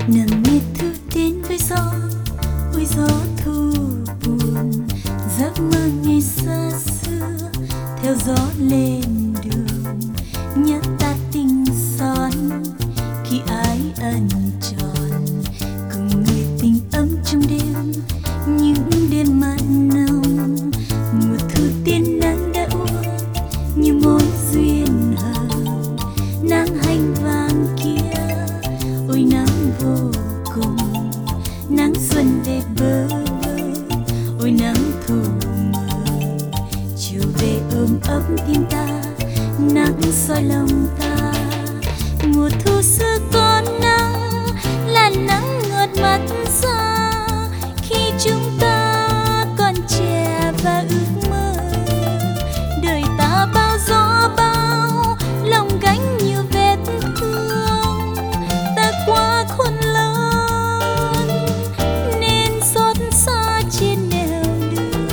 nằm miệt thư đến với gió, ôi gió thu buồn, giấc mơ ngày xa xưa theo gió lên đường, nhớ ta tình son khi ái ân tròn, cùng người tình ấm trong đêm, những đêm mặn nồng. Mùa thu tiên nắng đã uống như mối duyên hờ, nắng hành vàng kia ôi nắng vô cùng, nắng xuân về bơ vơ, ôi nắng thu mờ, chiều về ôm ấp tim ta, nắng soi lòng ta. Mùa thu xưa có nắng là nắng ngọt mắt xa, khi chúng ta còn trẻ và ước mơ, đời ta bao gió bao lòng gánh nhiều vết thương, ta quá khôn lớn nên xót xa trên nẻo đường.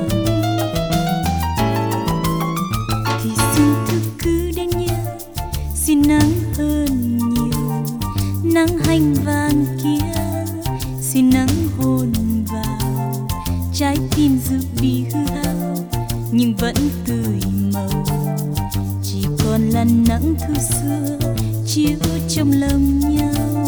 Thì xin thư cứ đến nhớ, xin nắng hơn nhiều, nắng hành vàng kia, xin nắng hôn vào trái tim dự bị hư hao nhưng vẫn tươi màu, chỉ còn là nắng thu xưa chiếu trong lòng nhau.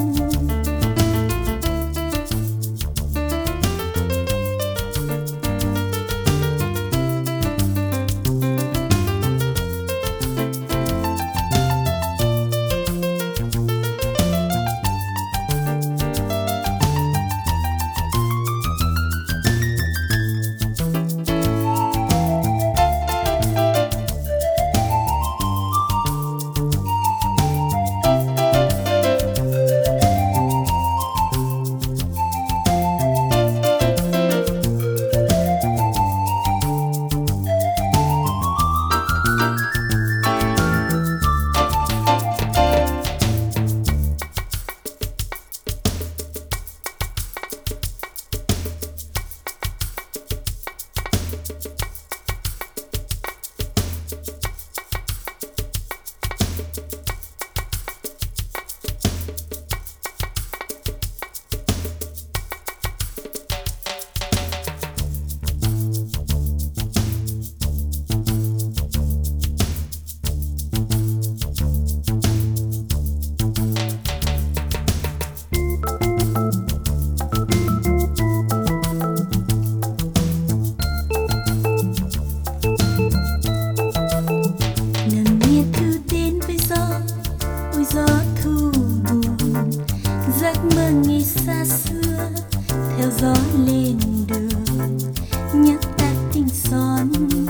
Gió thu buồn, giấc mơ ngày xa xưa theo gió lên đường, nhắc ta tình son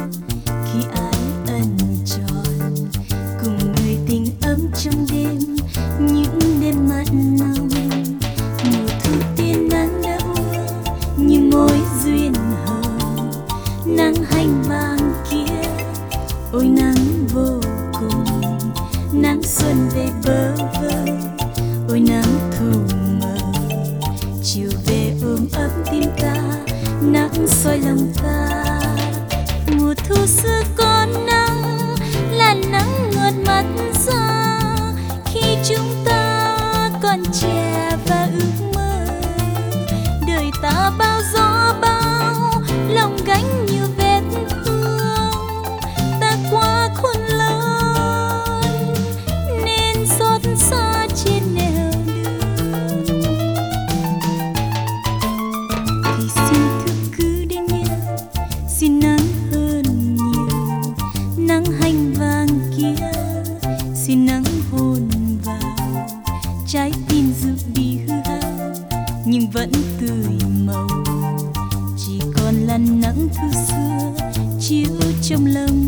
khi ái ân tròn, cùng người tình ấm trong đêm, những đêm mặn nồng. Mùa thu tiên nắng đã uống như mối duyên hờ, nắng hành vàng kia ôi nắng vô cùng, nắng xuân về bơ vơ, ôi nắng thu mờ, chiều về ôm ấp tim ta, nắng soi lòng ta. Mùa thu xưa có nắng là nắng ngọt mắt xa, khi chúng ta còn trẻ và ước mơ, đời ta bao gió bao lòng gánh nhiều vết thương, ta quá khôn lớn nên xót xa trên nẻo đường. Thì xin thư cứ đến nhớ, xin nắng hơn nhiều, nắng hành vàng kia, xin nắng hôn vào trái tim dự bị hư hao nhưng vẫn tươi màu, chỉ còn là nắng thu xưa chiếu trong lòng